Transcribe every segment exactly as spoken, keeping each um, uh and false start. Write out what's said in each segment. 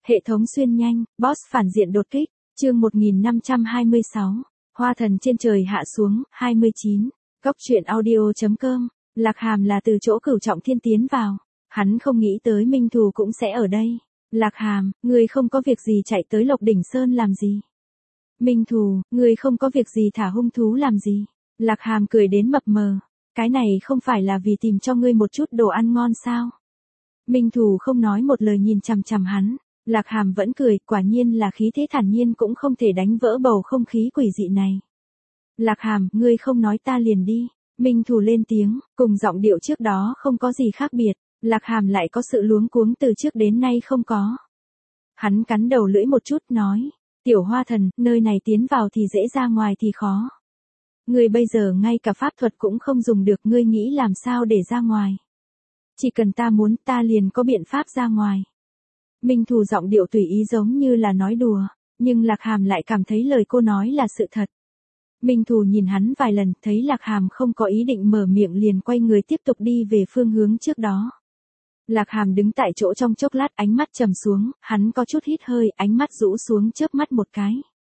Hệ thống xuyên nhanh, boss phản diện đột kích, chương một nghìn năm trăm hai mươi sáu, Hoa thần trên trời hạ xuống, hai mươi chín, Cốc truyện audio.com, Lạc Hàm là từ chỗ Cửu Trọng Thiên tiến vào, hắn không nghĩ tới Minh Thù cũng sẽ ở đây. Lạc Hàm, người không có việc gì chạy tới Lộc Đỉnh Sơn làm gì? Minh Thù, người không có việc gì thả hung thú làm gì? Lạc Hàm cười đến mập mờ, cái này không phải là vì tìm cho ngươi một chút đồ ăn ngon sao? Minh Thù không nói một lời nhìn chằm chằm hắn. Lạc Hàm vẫn cười, quả nhiên là khí thế thản nhiên cũng không thể đánh vỡ bầu không khí quỷ dị này. Lạc Hàm, ngươi không nói ta liền đi. Minh Thù lên tiếng, cùng giọng điệu trước đó không có gì khác biệt. Lạc Hàm lại có sự luống cuống từ trước đến nay không có. Hắn cắn đầu lưỡi một chút nói, tiểu Hoa thần, nơi này tiến vào thì dễ ra ngoài thì khó. Ngươi bây giờ ngay cả pháp thuật cũng không dùng được, ngươi nghĩ làm sao để ra ngoài. Chỉ cần ta muốn ta liền có biện pháp ra ngoài. Minh Thù giọng điệu tùy ý giống như là nói đùa, nhưng Lạc Hàm lại cảm thấy lời cô nói là sự thật. Minh Thù nhìn hắn vài lần, thấy Lạc Hàm không có ý định mở miệng liền quay người tiếp tục đi về phương hướng trước đó. Lạc Hàm đứng tại chỗ trong chốc lát, ánh mắt trầm xuống, hắn có chút hít hơi, ánh mắt rũ xuống chớp mắt một cái.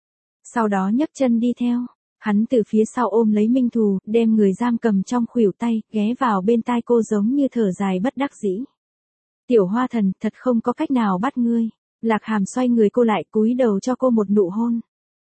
Sau đó nhấc chân đi theo, hắn từ phía sau ôm lấy Minh Thù, đem người giam cầm trong khuỷu tay, ghé vào bên tai cô giống như thở dài bất đắc dĩ. Tiểu Hoa thần, thật không có cách nào bắt ngươi. Lạc Hàm xoay người cô lại, cúi đầu cho cô một nụ hôn.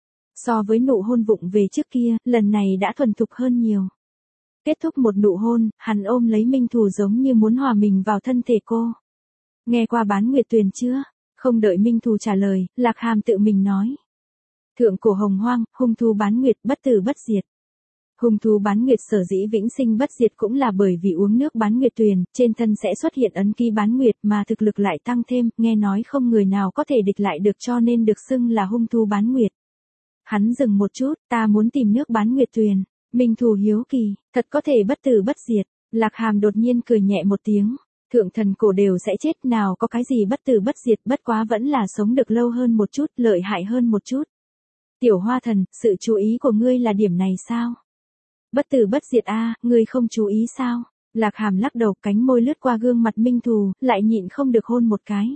So với nụ hôn vụng về trước kia, lần này đã thuần thục hơn nhiều. Kết thúc một nụ hôn, hắn ôm lấy Minh Thù giống như muốn hòa mình vào thân thể cô. Nghe qua Bán Nguyệt Tuyền chưa? Không đợi Minh Thù trả lời, Lạc Hàm tự mình nói. Thượng cổ hồng hoang, hung thú Bán Nguyệt, bất tử bất diệt. Hung thú Bán Nguyệt sở dĩ vĩnh sinh bất diệt cũng là bởi vì uống nước Bán Nguyệt Tuyền, trên thân sẽ xuất hiện ấn ký Bán Nguyệt mà thực lực lại tăng thêm, nghe nói không người nào có thể địch lại được cho nên được xưng là hung thú Bán Nguyệt. Hắn dừng một chút, ta muốn tìm nước Bán Nguyệt Tuyền. Minh Thù hiếu kỳ, thật có thể bất tử bất diệt. Lạc Hàm đột nhiên cười nhẹ một tiếng, thượng thần cổ đều sẽ chết, nào có cái gì bất tử bất diệt, bất quá vẫn là sống được lâu hơn một chút, lợi hại hơn một chút. Tiểu Hoa thần, sự chú ý của ngươi là điểm này sao? Bất tử bất diệt a, à, ngươi không chú ý sao? Lạc Hàm lắc đầu, cánh môi lướt qua gương mặt Minh Thù, lại nhịn không được hôn một cái.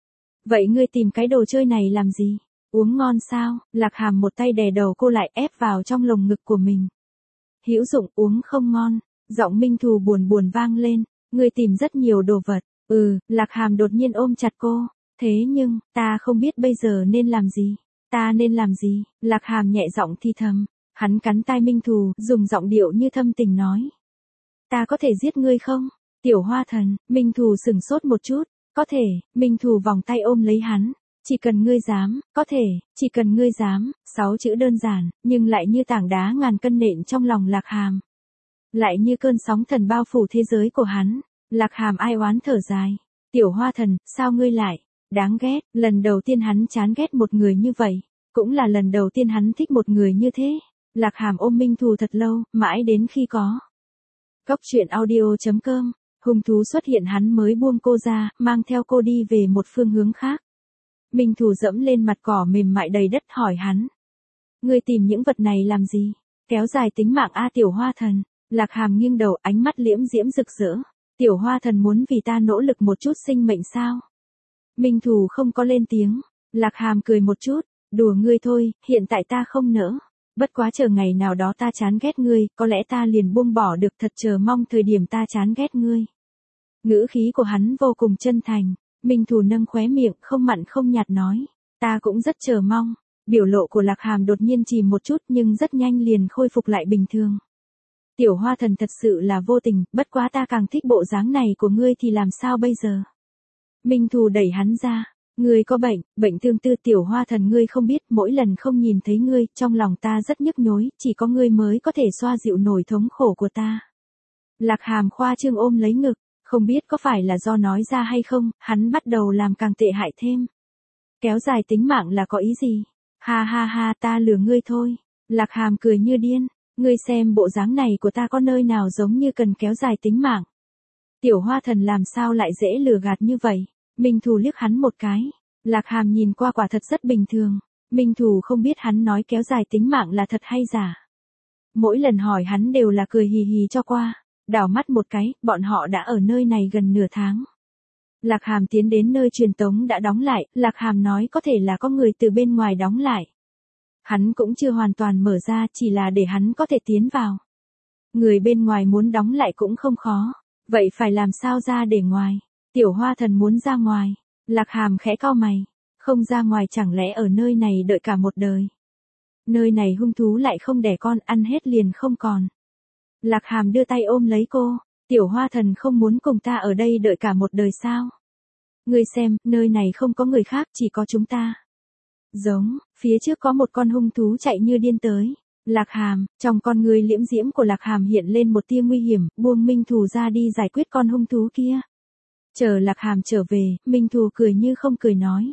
Vậy ngươi tìm cái đồ chơi này làm gì? Uống ngon sao? Lạc Hàm một tay đè đầu cô lại, ép vào trong lồng ngực của mình. Hữu dụng, uống không ngon. Giọng Minh Thù buồn buồn vang lên, ngươi tìm rất nhiều đồ vật. Ừ, Lạc Hàm đột nhiên ôm chặt cô. Thế nhưng, ta không biết bây giờ nên làm gì. Ta nên làm gì? Lạc Hàm nhẹ giọng thi thầm. Hắn cắn tai Minh Thù, dùng giọng điệu như thâm tình nói. Ta có thể giết ngươi không? Tiểu Hoa thần, Minh Thù sửng sốt một chút. Có thể, Minh Thù vòng tay ôm lấy hắn. Chỉ cần ngươi dám, có thể, chỉ cần ngươi dám, sáu chữ đơn giản, nhưng lại như tảng đá ngàn cân nện trong lòng Lạc Hàm. Lại như cơn sóng thần bao phủ thế giới của hắn. Lạc Hàm ai oán thở dài. Tiểu Hoa thần, sao ngươi lại? Đáng ghét, lần đầu tiên hắn chán ghét một người như vậy. Cũng là lần đầu tiên hắn thích một người như thế. Lạc Hàm ôm Minh Thù thật lâu, mãi đến khi có. Cốc truyện audio.com, hung thú xuất hiện hắn mới buông cô ra, mang theo cô đi về một phương hướng khác. Minh Thù dẫm lên mặt cỏ mềm mại đầy đất hỏi hắn. Ngươi tìm những vật này làm gì? Kéo dài tính mạng a Tiểu Hoa thần. Lạc Hàm nghiêng đầu, ánh mắt liễm diễm rực rỡ. Tiểu Hoa thần muốn vì ta nỗ lực một chút sinh mệnh sao? Minh Thù không có lên tiếng. Lạc Hàm cười một chút. Đùa ngươi thôi, hiện tại ta không nỡ. Bất quá chờ ngày nào đó ta chán ghét ngươi, có lẽ ta liền buông bỏ được, thật chờ mong thời điểm ta chán ghét ngươi. Ngữ khí của hắn vô cùng chân thành. Minh Thù nâng khóe miệng, không mặn không nhạt nói. Ta cũng rất chờ mong. Biểu lộ của Lạc Hàm đột nhiên chìm một chút nhưng rất nhanh liền khôi phục lại bình thường. Tiểu Hoa thần thật sự là vô tình, bất quá ta càng thích bộ dáng này của ngươi thì làm sao bây giờ? Minh Thù đẩy hắn ra. Ngươi có bệnh, bệnh tương tư Tiểu Hoa thần, ngươi không biết, mỗi lần không nhìn thấy ngươi, trong lòng ta rất nhức nhối, chỉ có ngươi mới có thể xoa dịu nổi thống khổ của ta. Lạc Hàm khoa trương ôm lấy ngực, không biết có phải là do nói ra hay không, hắn bắt đầu làm càng tệ hại thêm. Kéo dài tính mạng là có ý gì? Ha ha ha, ta lừa ngươi thôi. Lạc Hàm cười như điên, ngươi xem bộ dáng này của ta có nơi nào giống như cần kéo dài tính mạng. Tiểu Hoa thần làm sao lại dễ lừa gạt như vậy? Minh Thù liếc hắn một cái. Lạc Hàm nhìn qua quả thật rất bình thường. Minh Thù không biết hắn nói kéo dài tính mạng là thật hay giả. Mỗi lần hỏi hắn đều là cười hì hì cho qua. Đảo mắt một cái, bọn họ đã ở nơi này gần nửa tháng. Lạc Hàm tiến đến nơi truyền tống đã đóng lại, Lạc Hàm nói có thể là có người từ bên ngoài đóng lại. Hắn cũng chưa hoàn toàn mở ra, chỉ là để hắn có thể tiến vào. Người bên ngoài muốn đóng lại cũng không khó. Vậy phải làm sao ra để ngoài? Tiểu Hoa Thần muốn ra ngoài. Lạc Hàm khẽ cau mày. Không ra ngoài chẳng lẽ ở nơi này đợi cả một đời. Nơi này hung thú lại không đẻ con, ăn hết liền không còn. Lạc Hàm đưa tay ôm lấy cô. Tiểu Hoa Thần không muốn cùng ta ở đây đợi cả một đời sao? Ngươi xem, nơi này không có người khác, chỉ có chúng ta. Giống, phía trước có một con hung thú chạy như điên tới. Lạc Hàm, trong con người liễm diễm của Lạc Hàm hiện lên một tia nguy hiểm, buông Minh Thù ra đi giải quyết con hung thú kia. Chờ Lạc Hàm trở về, Minh Thù cười như không cười nói.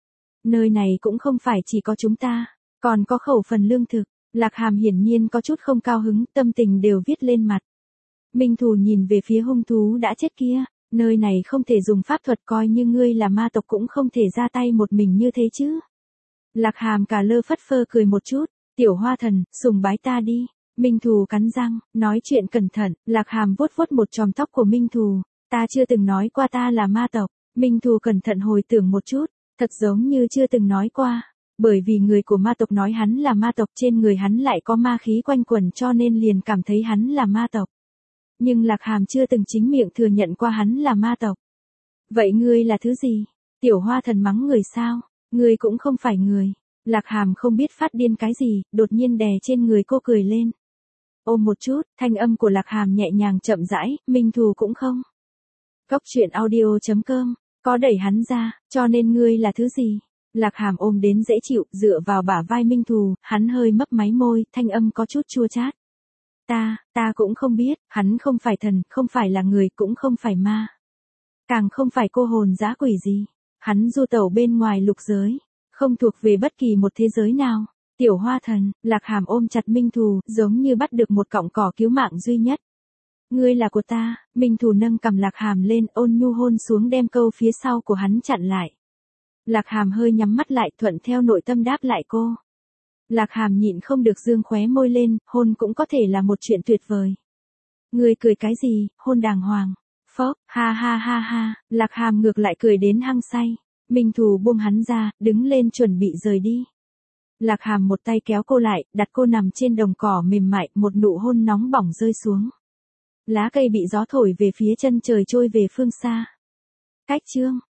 Nơi này cũng không phải chỉ có chúng ta, còn có khẩu phần lương thực. Lạc Hàm hiển nhiên có chút không cao hứng, tâm tình đều viết lên mặt. Minh Thù nhìn về phía hung thú đã chết kia, nơi này không thể dùng pháp thuật, coi như ngươi là ma tộc cũng không thể ra tay một mình như thế chứ. Lạc Hàm cả lơ phất phơ cười một chút, Tiểu Hoa Thần, sùng bái ta đi. Minh Thù cắn răng, nói chuyện cẩn thận, Lạc Hàm vuốt vuốt một chòm tóc của Minh Thù, ta chưa từng nói qua ta là ma tộc. Minh Thù cẩn thận hồi tưởng một chút, thật giống như chưa từng nói qua, bởi vì người của ma tộc nói hắn là ma tộc, trên người hắn lại có ma khí quanh quẩn cho nên liền cảm thấy hắn là ma tộc. Nhưng Lạc Hàm chưa từng chính miệng thừa nhận qua hắn là ma tộc. Vậy ngươi là thứ gì? Tiểu Hoa Thần mắng người sao? Ngươi cũng không phải người. Lạc Hàm không biết phát điên cái gì, đột nhiên đè trên người cô cười lên. Ôm một chút, thanh âm của Lạc Hàm nhẹ nhàng chậm rãi, Minh Thù cũng không. Cốc truyện audio chấm com, có đẩy hắn ra, cho nên ngươi là thứ gì? Lạc Hàm ôm đến dễ chịu, dựa vào bả vai Minh Thù, hắn hơi mấp máy môi, thanh âm có chút chua chát. Ta, ta cũng không biết, hắn không phải thần, không phải là người, cũng không phải ma. Càng không phải cô hồn dã quỷ gì. Hắn du tẩu bên ngoài lục giới, không thuộc về bất kỳ một thế giới nào. Tiểu Hoa Thần, Lạc Hàm ôm chặt Minh Thù, giống như bắt được một cọng cỏ cứu mạng duy nhất. Ngươi là của ta. Minh Thù nâng cầm Lạc Hàm lên, ôn nhu hôn xuống, đem câu phía sau của hắn chặn lại. Lạc Hàm hơi nhắm mắt lại, thuận theo nội tâm đáp lại cô. Lạc Hàm nhịn không được dương khóe môi lên, hôn cũng có thể là một chuyện tuyệt vời. Ngươi cười cái gì, hôn đàng hoàng. Phốc, ha ha ha ha, Lạc Hàm ngược lại cười đến hăng say. Minh Thù buông hắn ra, đứng lên chuẩn bị rời đi. Lạc Hàm một tay kéo cô lại, đặt cô nằm trên đồng cỏ mềm mại, một nụ hôn nóng bỏng rơi xuống. Lá cây bị gió thổi về phía chân trời trôi về phương xa. Cách chương